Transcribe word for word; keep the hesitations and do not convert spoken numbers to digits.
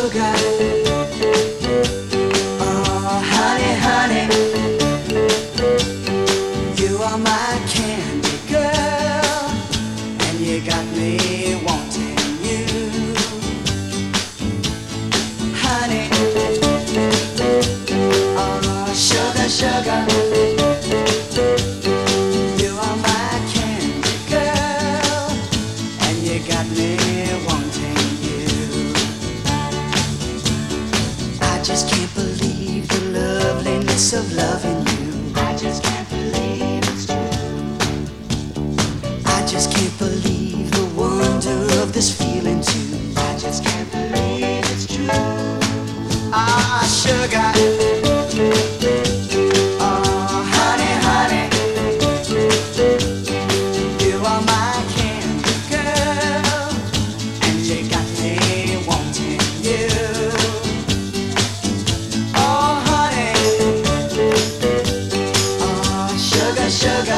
sugar. Oh, honey, honey, you are my candy girl, and you got me wanting you. Honey, oh, sugar, sugar, you are my candy girl, and you got me wanting you. I just can't believe the loveliness of loving you. I just can't believe it's true. I just can't believe the wonder of this feeling too. I just can't believe it's true. Ah, sugar. Oh, honey, honey, you are my candy girl, and you got me wanting you. Oh, honey, oh, sugar, sugar.